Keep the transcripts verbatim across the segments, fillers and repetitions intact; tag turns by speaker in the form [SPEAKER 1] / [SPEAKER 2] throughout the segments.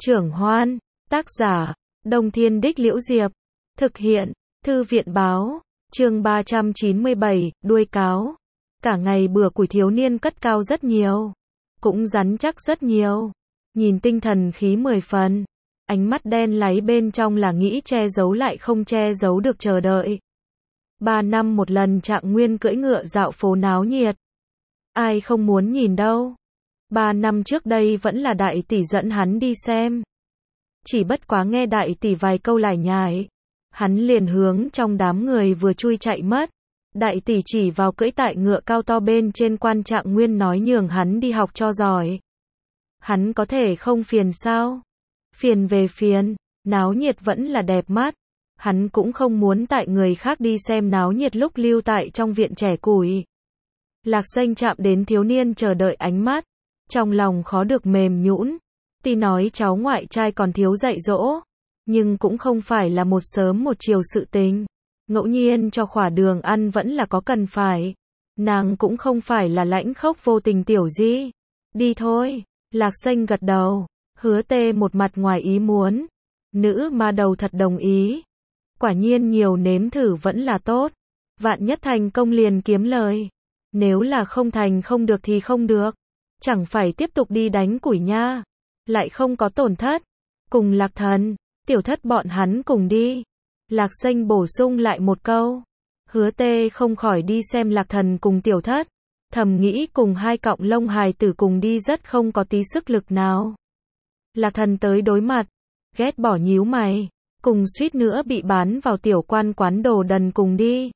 [SPEAKER 1] Trưởng Hoan, tác giả, Đông Thiên Đích Liễu Diệp, thực hiện, Thư viện Báo, chương ba trăm chín mươi bảy, đuôi cáo. Cả ngày bữa củi thiếu niên cất cao rất nhiều, cũng rắn chắc rất nhiều, nhìn tinh thần khí mười phần, ánh mắt đen láy bên trong là nghĩ che giấu lại không che giấu được chờ đợi. Ba năm một lần Trạng Nguyên cưỡi ngựa dạo phố náo nhiệt, ai không muốn nhìn đâu. Ba năm trước đây vẫn là đại tỷ dẫn hắn đi xem. Chỉ bất quá nghe đại tỷ vài câu lải nhải, hắn liền hướng trong đám người vừa chui chạy mất. Đại tỷ chỉ vào cưỡi tại ngựa cao to bên trên quan Trạng Nguyên nói nhường hắn đi học cho giỏi. Hắn có thể không phiền sao? Phiền về phiền, náo nhiệt vẫn là đẹp mắt. Hắn cũng không muốn tại người khác đi xem náo nhiệt lúc lưu tại trong viện trẻ củi. Lạc Xanh chạm đến thiếu niên chờ đợi ánh mắt, trong lòng khó được mềm nhũn. Tuy nói cháu ngoại trai còn thiếu dạy dỗ, nhưng cũng không phải là một sớm một chiều sự tình. Ngẫu nhiên cho khỏa đường ăn vẫn là có cần phải. Nàng cũng không phải là lãnh khốc vô tình tiểu di. Đi thôi. Lạc Xanh gật đầu. Hứa Tê một mặt ngoài ý muốn. Nữ ma đầu thật đồng ý. Quả nhiên nhiều nếm thử vẫn là tốt. Vạn nhất thành công liền kiếm lời. Nếu là không thành không được thì không được. Chẳng phải tiếp tục đi đánh củi nha. Lại không có tổn thất. Cùng Lạc Thần, Tiểu Thất bọn hắn cùng đi. Lạc Xanh bổ sung lại một câu. Hứa Tê không khỏi đi xem Lạc Thần cùng Tiểu Thất. Thầm nghĩ cùng hai cọng lông hài tử cùng đi rất không có tí sức lực nào. Lạc Thần tới đối mặt, ghét bỏ nhíu mày, cùng suýt nữa bị bán vào tiểu quan quán đồ đần cùng đi.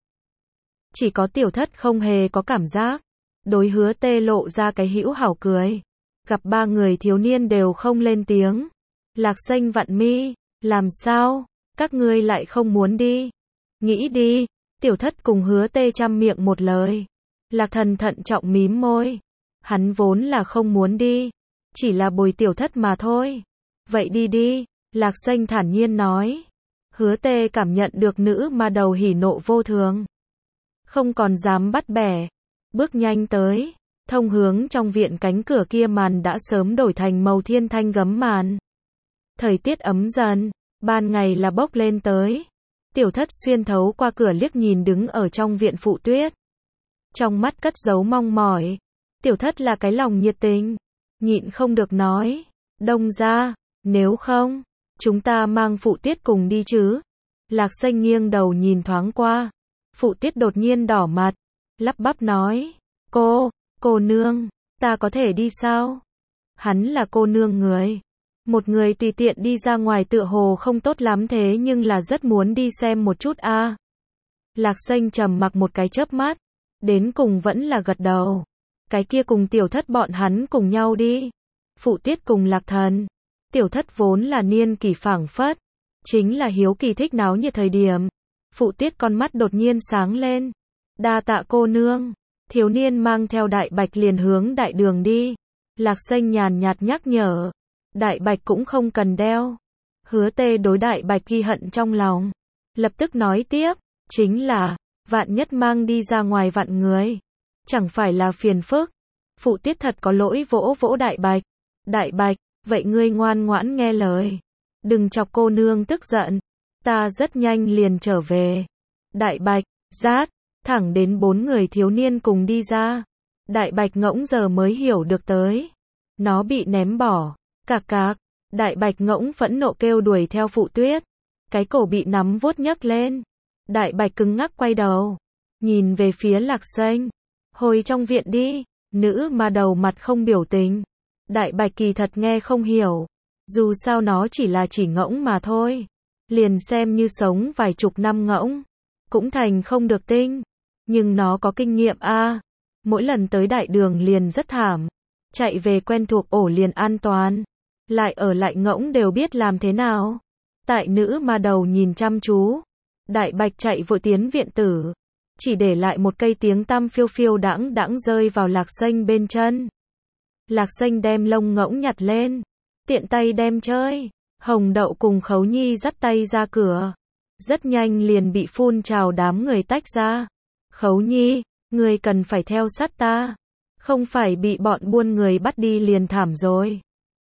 [SPEAKER 1] Chỉ có Tiểu Thất không hề có cảm giác, đối Hứa Tê lộ ra cái hữu hảo cười. Gặp ba người thiếu niên đều không lên tiếng. Lạc Xanh vặn mi, làm sao? Các ngươi lại không muốn đi. Nghĩ đi. Tiểu Thất cùng Hứa Tê chăm miệng một lời. Lạc Thần thận trọng mím môi. Hắn vốn là không muốn đi. Chỉ là bồi Tiểu Thất mà thôi. Vậy đi đi. Lạc Xanh thản nhiên nói. Hứa Tê cảm nhận được nữ ma đầu hỉ nộ vô thường. Không còn dám bắt bẻ. Bước nhanh tới. Thông hướng trong viện cánh cửa kia màn đã sớm đổi thành màu thiên thanh gấm màn. Thời tiết ấm dần. Ban ngày là bốc lên tới. Tiểu Thất xuyên thấu qua cửa liếc nhìn đứng ở trong viện Phụ Tuyết. Trong mắt cất giấu mong mỏi. Tiểu Thất là cái lòng nhiệt tình. Nhịn không được nói. Đông ra, nếu không, chúng ta mang Phụ Tuyết cùng đi chứ. Lạc Xanh nghiêng đầu nhìn thoáng qua. Phụ Tuyết đột nhiên đỏ mặt. Lắp bắp nói. Cô, cô nương, ta có thể đi sao? Hắn là cô nương người. Một người tùy tiện đi ra ngoài tựa hồ không tốt lắm thế nhưng là rất muốn đi xem một chút a. À. Lạc Xanh trầm mặc một cái chớp mắt, đến cùng vẫn là gật đầu. Cái kia cùng Tiểu Thất bọn hắn cùng nhau đi. Phụ Tuyết cùng Lạc Thần. Tiểu Thất vốn là niên kỷ phảng phất, chính là hiếu kỳ thích náo nhiệt thời điểm. Phụ Tuyết con mắt đột nhiên sáng lên. Đa tạ cô nương. Thiếu niên mang theo Đại Bạch liền hướng đại đường đi. Lạc Xanh nhàn nhạt nhắc nhở. Đại Bạch cũng không cần đeo. Hứa Tê đối Đại Bạch ghi hận trong lòng. Lập tức nói tiếp. Chính là, vạn nhất mang đi ra ngoài vạn người. Chẳng phải là phiền phức. Phụ Tiết thật có lỗi vỗ vỗ Đại Bạch. Đại Bạch, vậy ngươi ngoan ngoãn nghe lời. Đừng chọc cô nương tức giận. Ta rất nhanh liền trở về. Đại Bạch, rát, thẳng đến bốn người thiếu niên cùng đi ra. Đại Bạch ngỗng giờ mới hiểu được tới. Nó bị ném bỏ. Cạc cạc, Đại Bạch ngỗng phẫn nộ kêu đuổi theo Phụ Tuyết. Cái cổ bị nắm vuốt nhấc lên. Đại Bạch cứng ngắc quay đầu. Nhìn về phía Lạc Xanh. Hồi trong viện đi. Nữ ma đầu mặt không biểu tình. Đại Bạch kỳ thật nghe không hiểu. Dù sao nó chỉ là chỉ ngỗng mà thôi. Liền xem như sống vài chục năm ngỗng. Cũng thành không được tinh. Nhưng nó có kinh nghiệm a. À. Mỗi lần tới đại đường liền rất thảm. Chạy về quen thuộc ổ liền an toàn. Lại ở lại ngỗng đều biết làm thế nào. Tại nữ ma đầu nhìn chăm chú. Đại Bạch chạy vội tiến viện tử. Chỉ để lại một cây tiếng tăm phiêu phiêu đãng đãng rơi vào Lạc Xanh bên chân. Lạc Xanh đem lông ngỗng nhặt lên. Tiện tay đem chơi. Hồng Đậu cùng Khấu Nhi dắt tay ra cửa. Rất nhanh liền bị phun trào đám người tách ra. Khấu Nhi, người cần phải theo sát ta. Không phải bị bọn buôn người bắt đi liền thảm rồi.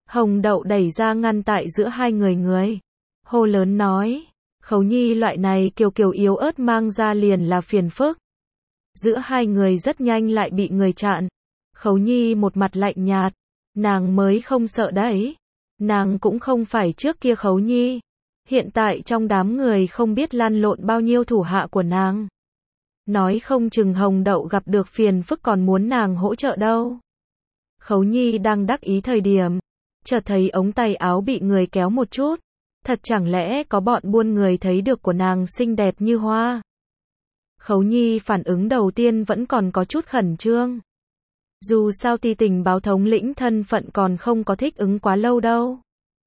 [SPEAKER 1] Hồng Đậu đẩy ra ngăn tại giữa hai người người. Hô lớn nói, Khấu Nhi loại này kiều kiều yếu ớt mang ra liền là phiền phức. Giữa hai người rất nhanh lại bị người chặn. Khấu Nhi một mặt lạnh nhạt, nàng mới không sợ đấy. Nàng cũng không phải trước kia Khấu Nhi. Hiện tại trong đám người không biết lăn lộn bao nhiêu thủ hạ của nàng. Nói không chừng Hồng Đậu gặp được phiền phức còn muốn nàng hỗ trợ đâu. Khấu Nhi đang đắc ý thời điểm, chợt thấy ống tay áo bị người kéo một chút. Thật chẳng lẽ có bọn buôn người thấy được của nàng xinh đẹp như hoa. Khấu Nhi phản ứng đầu tiên vẫn còn có chút khẩn trương. Dù sao ti tình báo thống lĩnh thân phận còn không có thích ứng quá lâu đâu.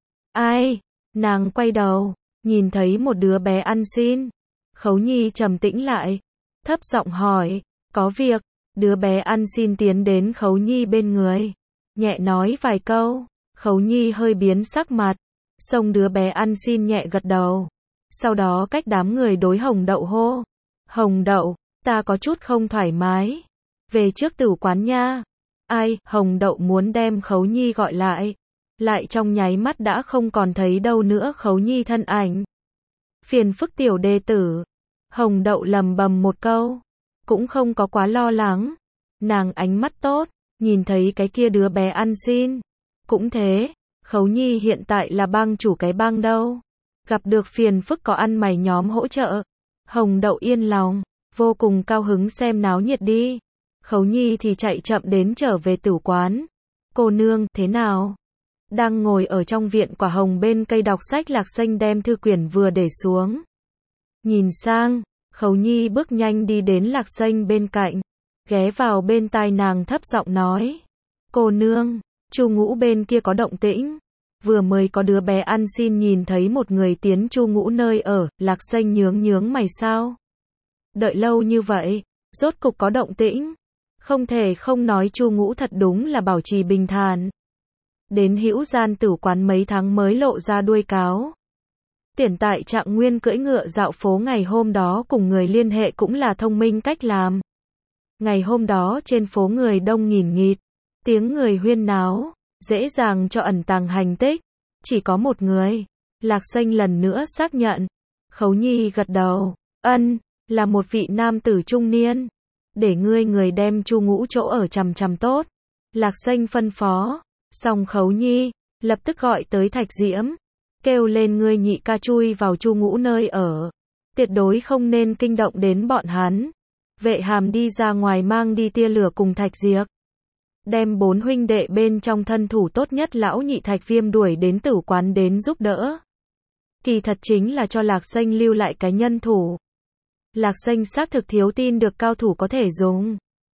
[SPEAKER 1] Ai? Nàng quay đầu, nhìn thấy một đứa bé ăn xin. Khấu Nhi trầm tĩnh lại, thấp giọng hỏi, có việc. Đứa bé ăn xin tiến đến Khấu Nhi bên người, nhẹ nói vài câu. Khấu Nhi hơi biến sắc mặt, xong đứa bé ăn xin nhẹ gật đầu. Sau đó cách đám người đối Hồng Đậu hô, Hồng Đậu, ta có chút không thoải mái. Về trước tử quán nha. Ai? Hồng Đậu muốn đem Khấu Nhi gọi lại. Lại trong nháy mắt đã không còn thấy đâu nữa Khấu Nhi thân ảnh. Phiền phức tiểu đệ tử. Hồng Đậu lầm bầm một câu. Cũng không có quá lo lắng. Nàng ánh mắt tốt, nhìn thấy cái kia đứa bé ăn xin. Cũng thế, Khấu Nhi hiện tại là bang chủ cái bang đâu. Gặp được phiền phức có ăn mày nhóm hỗ trợ. Hồng Đậu yên lòng, vô cùng cao hứng xem náo nhiệt đi. Khấu Nhi thì chạy chậm đến trở về tử quán. Cô nương, thế nào? Đang ngồi ở trong viện quả hồng bên cây đọc sách Lạc Xanh đem thư quyển vừa để xuống. Nhìn sang, Khấu Nhi bước nhanh đi đến Lạc Xanh bên cạnh, ghé vào bên tai nàng thấp giọng nói. Cô nương, Chu Ngũ bên kia có động tĩnh. Vừa mới có đứa bé ăn xin nhìn thấy một người tiến Chu Ngũ nơi ở. Lạc Xanh nhướng nhướng mày sao? Đợi lâu như vậy, rốt cục có động tĩnh. Không thể không nói Chu Ngũ thật đúng là bảo trì bình thản. Đến Hữu Gian tử quán mấy tháng mới lộ ra đuôi cáo. Tiền tại Trạng Nguyên cưỡi ngựa dạo phố ngày hôm đó cùng người liên hệ cũng là thông minh cách làm. Ngày hôm đó trên phố người đông nghìn nghịt, tiếng người huyên náo, dễ dàng cho ẩn tàng hành tích. Chỉ có một người. Lạc Xanh lần nữa xác nhận. Khấu Nhi gật đầu. Ân, là một vị nam tử trung niên. Để ngươi người đem Chu Ngũ chỗ ở chằm chằm tốt. Lạc Xanh phân phó. Xong Khấu Nhi lập tức gọi tới Thạch Diễm, kêu lên ngươi nhị ca chui vào Chu Ngũ nơi ở, tuyệt đối không nên kinh động đến bọn hắn. Vệ Hàm đi ra ngoài mang đi tia lửa cùng Thạch Diệp, đem bốn huynh đệ bên trong thân thủ tốt nhất lão nhị Thạch Viêm đuổi đến tử quán đến giúp đỡ. Kỳ thật chính là cho Lạc Xanh lưu lại cái nhân thủ. Lạc Xanh xác thực thiếu tin được cao thủ có thể dùng.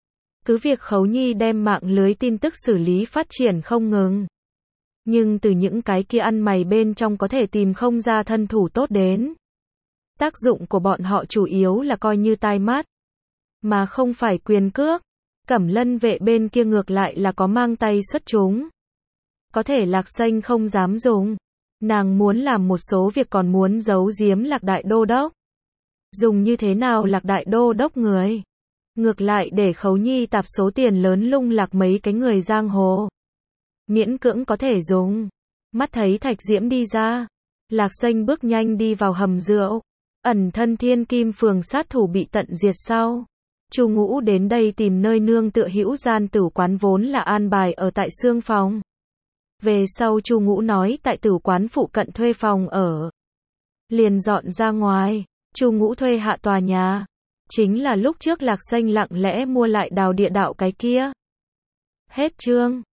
[SPEAKER 1] Cứ việc Khấu Nhi đem mạng lưới tin tức xử lý phát triển không ngừng. Nhưng từ những cái kia ăn mày bên trong có thể tìm không ra thân thủ tốt đến. Tác dụng của bọn họ chủ yếu là coi như tai mắt, mà không phải quyền cước. Cẩm Lân vệ bên kia ngược lại là có mang tay xuất chúng. Có thể Lạc Xanh không dám dùng. Nàng muốn làm một số việc còn muốn giấu giếm Lạc Đại Đô Đốc. Dùng như thế nào Lạc Đại Đô Đốc người? Ngược lại để Khấu Nhi tạp số tiền lớn lung lạc mấy cái người giang hồ. Miễn cưỡng có thể dùng. Mắt thấy Thạch Diễm đi ra. Lạc Xanh bước nhanh đi vào hầm rượu. Ẩn thân Thiên Kim phường sát thủ bị tận diệt sau. Chu Ngũ đến đây tìm nơi nương tựa. Hữu Gian tử quán vốn là an bài ở tại xương phòng. Về sau Chu Ngũ nói tại tử quán phụ cận thuê phòng ở. Liền dọn ra ngoài. Chu Ngũ thuê hạ tòa nhà. Chính là lúc trước Lạc Xanh lặng lẽ mua lại đào địa đạo cái kia. Hết chương.